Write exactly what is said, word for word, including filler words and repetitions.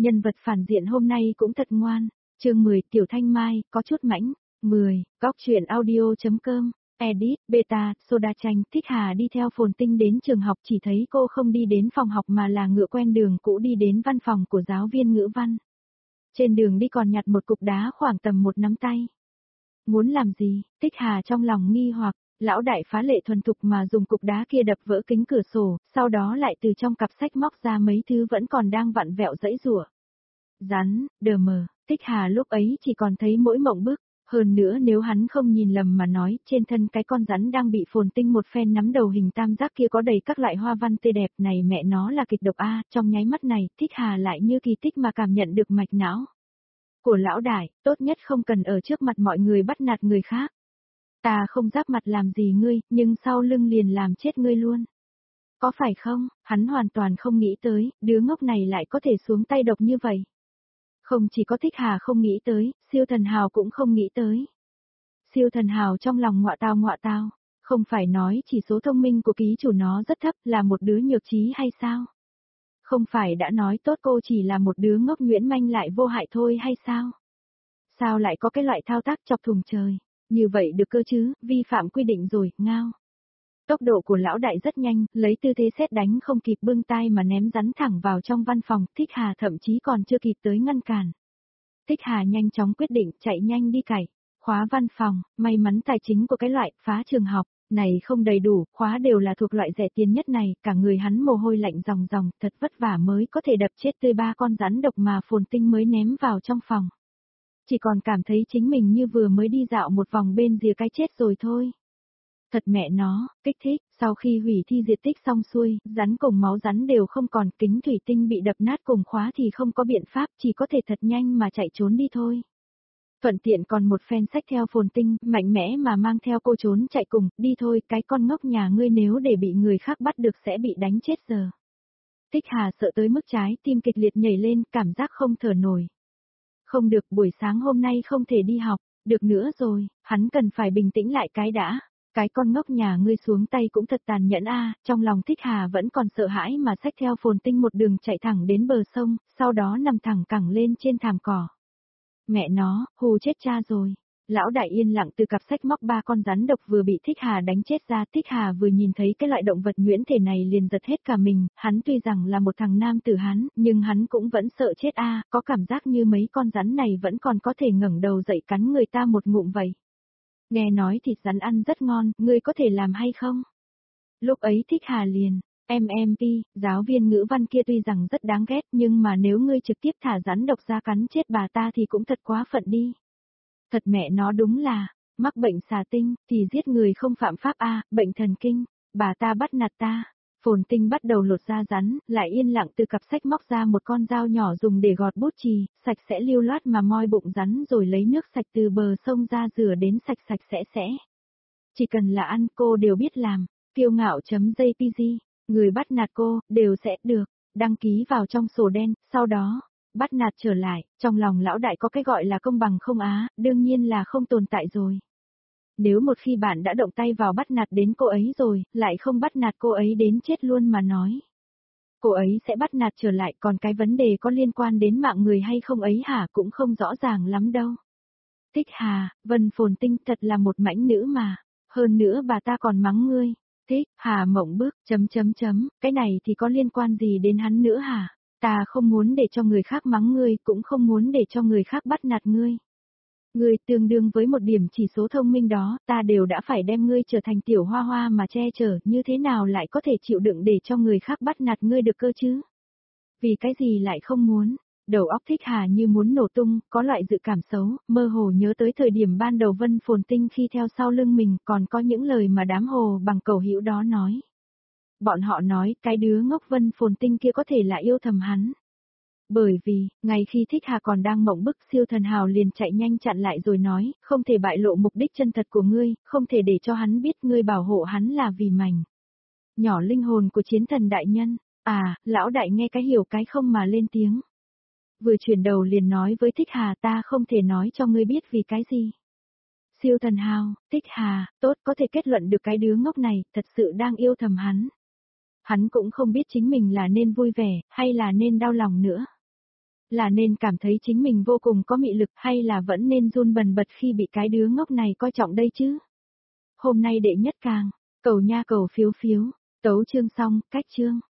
Nhân vật phản diện hôm nay cũng thật ngoan. Chương mười, Tiểu Thanh Mai, có chút mãnh. mười, Góc truyện audio.com, edit, beta, soda chanh. Thích Hà đi theo Phồn Tinh đến trường học, chỉ thấy cô không đi đến phòng học mà là ngựa quen đường cũ đi đến văn phòng của giáo viên ngữ văn. Trên đường đi còn nhặt một cục đá khoảng tầm một nắm tay. Muốn làm gì? Thích Hà trong lòng nghi hoặc. Lão đại phá lệ thuần thục mà dùng cục đá kia đập vỡ kính cửa sổ, sau đó lại từ trong cặp sách móc ra mấy thứ vẫn còn đang vặn vẹo giãy giụa. Rắn, đờ mờ, Thích Hà lúc ấy chỉ còn thấy mỗi mộng bức, hơn nữa nếu hắn không nhìn lầm mà nói, trên thân cái con rắn đang bị Phồn Tinh một phen nắm đầu hình tam giác kia có đầy các loại hoa văn tươi đẹp, này mẹ nó là kịch độc a, trong nháy mắt này, Thích Hà lại như kỳ tích mà cảm nhận được mạch não của lão đại, tốt nhất không cần ở trước mặt mọi người bắt nạt người khác. Ta không giáp mặt làm gì ngươi, nhưng sau lưng liền làm chết ngươi luôn. Có phải không? Hắn hoàn toàn không nghĩ tới, đứa ngốc này lại có thể xuống tay độc như vậy. Không chỉ có Thích Hà không nghĩ tới, Siêu Thần Hào cũng không nghĩ tới. Siêu Thần Hào trong lòng ngọa tao ngọa tao, không phải nói chỉ số thông minh của ký chủ nó rất thấp là một đứa nhược trí hay sao? Không phải đã nói tốt cô chỉ là một đứa ngốc nhuyễn manh lại vô hại thôi hay sao? Sao lại có cái loại thao tác chọc thùng trời? Như vậy được cơ chứ, vi phạm quy định rồi, ngao. Tốc độ của lão đại rất nhanh, lấy tư thế sét đánh không kịp bưng tay mà ném rắn thẳng vào trong văn phòng, Thích Hà thậm chí còn chưa kịp tới ngăn cản. Thích Hà nhanh chóng quyết định chạy nhanh đi cày, khóa văn phòng, may mắn tài chính của cái loại phá trường học, này không đầy đủ, khóa đều là thuộc loại rẻ tiền nhất này, cả người hắn mồ hôi lạnh ròng ròng, thật vất vả mới có thể đập chết tươi ba con rắn độc mà Phồn Tinh mới ném vào trong phòng. Chỉ còn cảm thấy chính mình như vừa mới đi dạo một vòng bên rìa cái chết rồi thôi. Thật mẹ nó, kích thích, sau khi hủy thi diệt tích xong xuôi, rắn cùng máu rắn đều không còn, kính thủy tinh bị đập nát cùng khóa thì không có biện pháp, chỉ có thể thật nhanh mà chạy trốn đi thôi. Thuận tiện còn một phen sách theo Phồn Tinh, mạnh mẽ mà mang theo cô trốn chạy cùng, đi thôi, cái con ngốc nhà ngươi nếu để bị người khác bắt được sẽ bị đánh chết giờ. Thích Hà sợ tới mức trái tim kịch liệt nhảy lên, cảm giác không thở nổi. Không được, buổi sáng hôm nay không thể đi học, được nữa rồi, hắn cần phải bình tĩnh lại cái đã. Cái con ngốc nhà ngươi xuống tay cũng thật tàn nhẫn a, trong lòng Thích Hà vẫn còn sợ hãi mà xách theo Phồn Tinh một đường chạy thẳng đến bờ sông, sau đó nằm thẳng cẳng lên trên thảm cỏ. Mẹ nó, hù chết cha rồi. Lão đại yên lặng từ cặp sách móc ba con rắn độc vừa bị Thích Hà đánh chết ra. Thích Hà vừa nhìn thấy cái loại động vật nhuyễn thể này liền giật hết cả mình, hắn tuy rằng là một thằng nam tử hắn, nhưng hắn cũng vẫn sợ chết a, có cảm giác như mấy con rắn này vẫn còn có thể ngẩng đầu dậy cắn người ta một ngụm vậy. Nghe nói thịt rắn ăn rất ngon, ngươi có thể làm hay không? Lúc ấy Thích Hà liền, em em pi, giáo viên ngữ văn kia tuy rằng rất đáng ghét nhưng mà nếu ngươi trực tiếp thả rắn độc ra cắn chết bà ta thì cũng thật quá phận đi. Thật mẹ nó đúng là, mắc bệnh xà tinh, thì giết người không phạm pháp a, bệnh thần kinh, bà ta bắt nạt ta. Phồn Tinh bắt đầu lột da rắn, lại yên lặng từ cặp sách móc ra một con dao nhỏ dùng để gọt bút chì, sạch sẽ lưu loát mà moi bụng rắn rồi lấy nước sạch từ bờ sông ra rửa đến sạch sạch sẽ sẽ. Chỉ cần là ăn cô đều biết làm, kiêu ngạo.jpg, người bắt nạt cô, đều sẽ được, đăng ký vào trong sổ đen, sau đó, bắt nạt trở lại, trong lòng lão đại có cái gọi là công bằng không á, đương nhiên là không tồn tại rồi. Nếu một khi bạn đã động tay vào bắt nạt đến cô ấy rồi, lại không bắt nạt cô ấy đến chết luôn mà nói. Cô ấy sẽ bắt nạt trở lại, còn cái vấn đề có liên quan đến mạng người hay không ấy hả cũng không rõ ràng lắm đâu. Thích Hà, Vân Phồn Tinh thật là một mãnh nữ mà, hơn nữa bà ta còn mắng ngươi. Thích Hà mộng bức, chấm chấm chấm, cái này thì có liên quan gì đến hắn nữa hả? Ta không muốn để cho người khác mắng ngươi, cũng không muốn để cho người khác bắt nạt ngươi. Ngươi tương đương với một điểm chỉ số thông minh đó, ta đều đã phải đem ngươi trở thành tiểu hoa hoa mà che chở, như thế nào lại có thể chịu đựng để cho người khác bắt nạt ngươi được cơ chứ? Vì cái gì lại không muốn? Đầu óc Thích Hà như muốn nổ tung, có loại dự cảm xấu, mơ hồ nhớ tới thời điểm ban đầu Vân Phồn Tinh khi theo sau lưng mình, còn có những lời mà đám hồ bằng cầu hữu đó nói. Bọn họ nói, cái đứa ngốc Vân Phồn Tinh kia có thể là yêu thầm hắn. Bởi vì, ngay khi Thích Hà còn đang mộng bức, Siêu Thần Hào liền chạy nhanh chặn lại rồi nói, không thể bại lộ mục đích chân thật của ngươi, không thể để cho hắn biết ngươi bảo hộ hắn là vì mảnh nhỏ linh hồn của chiến thần đại nhân. À, lão đại nghe cái hiểu cái không mà lên tiếng. Vừa chuyển đầu liền nói với Thích Hà, ta không thể nói cho ngươi biết vì cái gì. Siêu Thần Hào, Thích Hà, tốt, có thể kết luận được cái đứa ngốc này, thật sự đang yêu thầm hắn. Hắn cũng không biết chính mình là nên vui vẻ, hay là nên đau lòng nữa. Là nên cảm thấy chính mình vô cùng có mị lực hay là vẫn nên run bần bật khi bị cái đứa ngốc này coi trọng đây chứ? Hôm nay đệ nhất càng, cầu nha cầu phiếu phiếu, tấu chương xong, cách chương.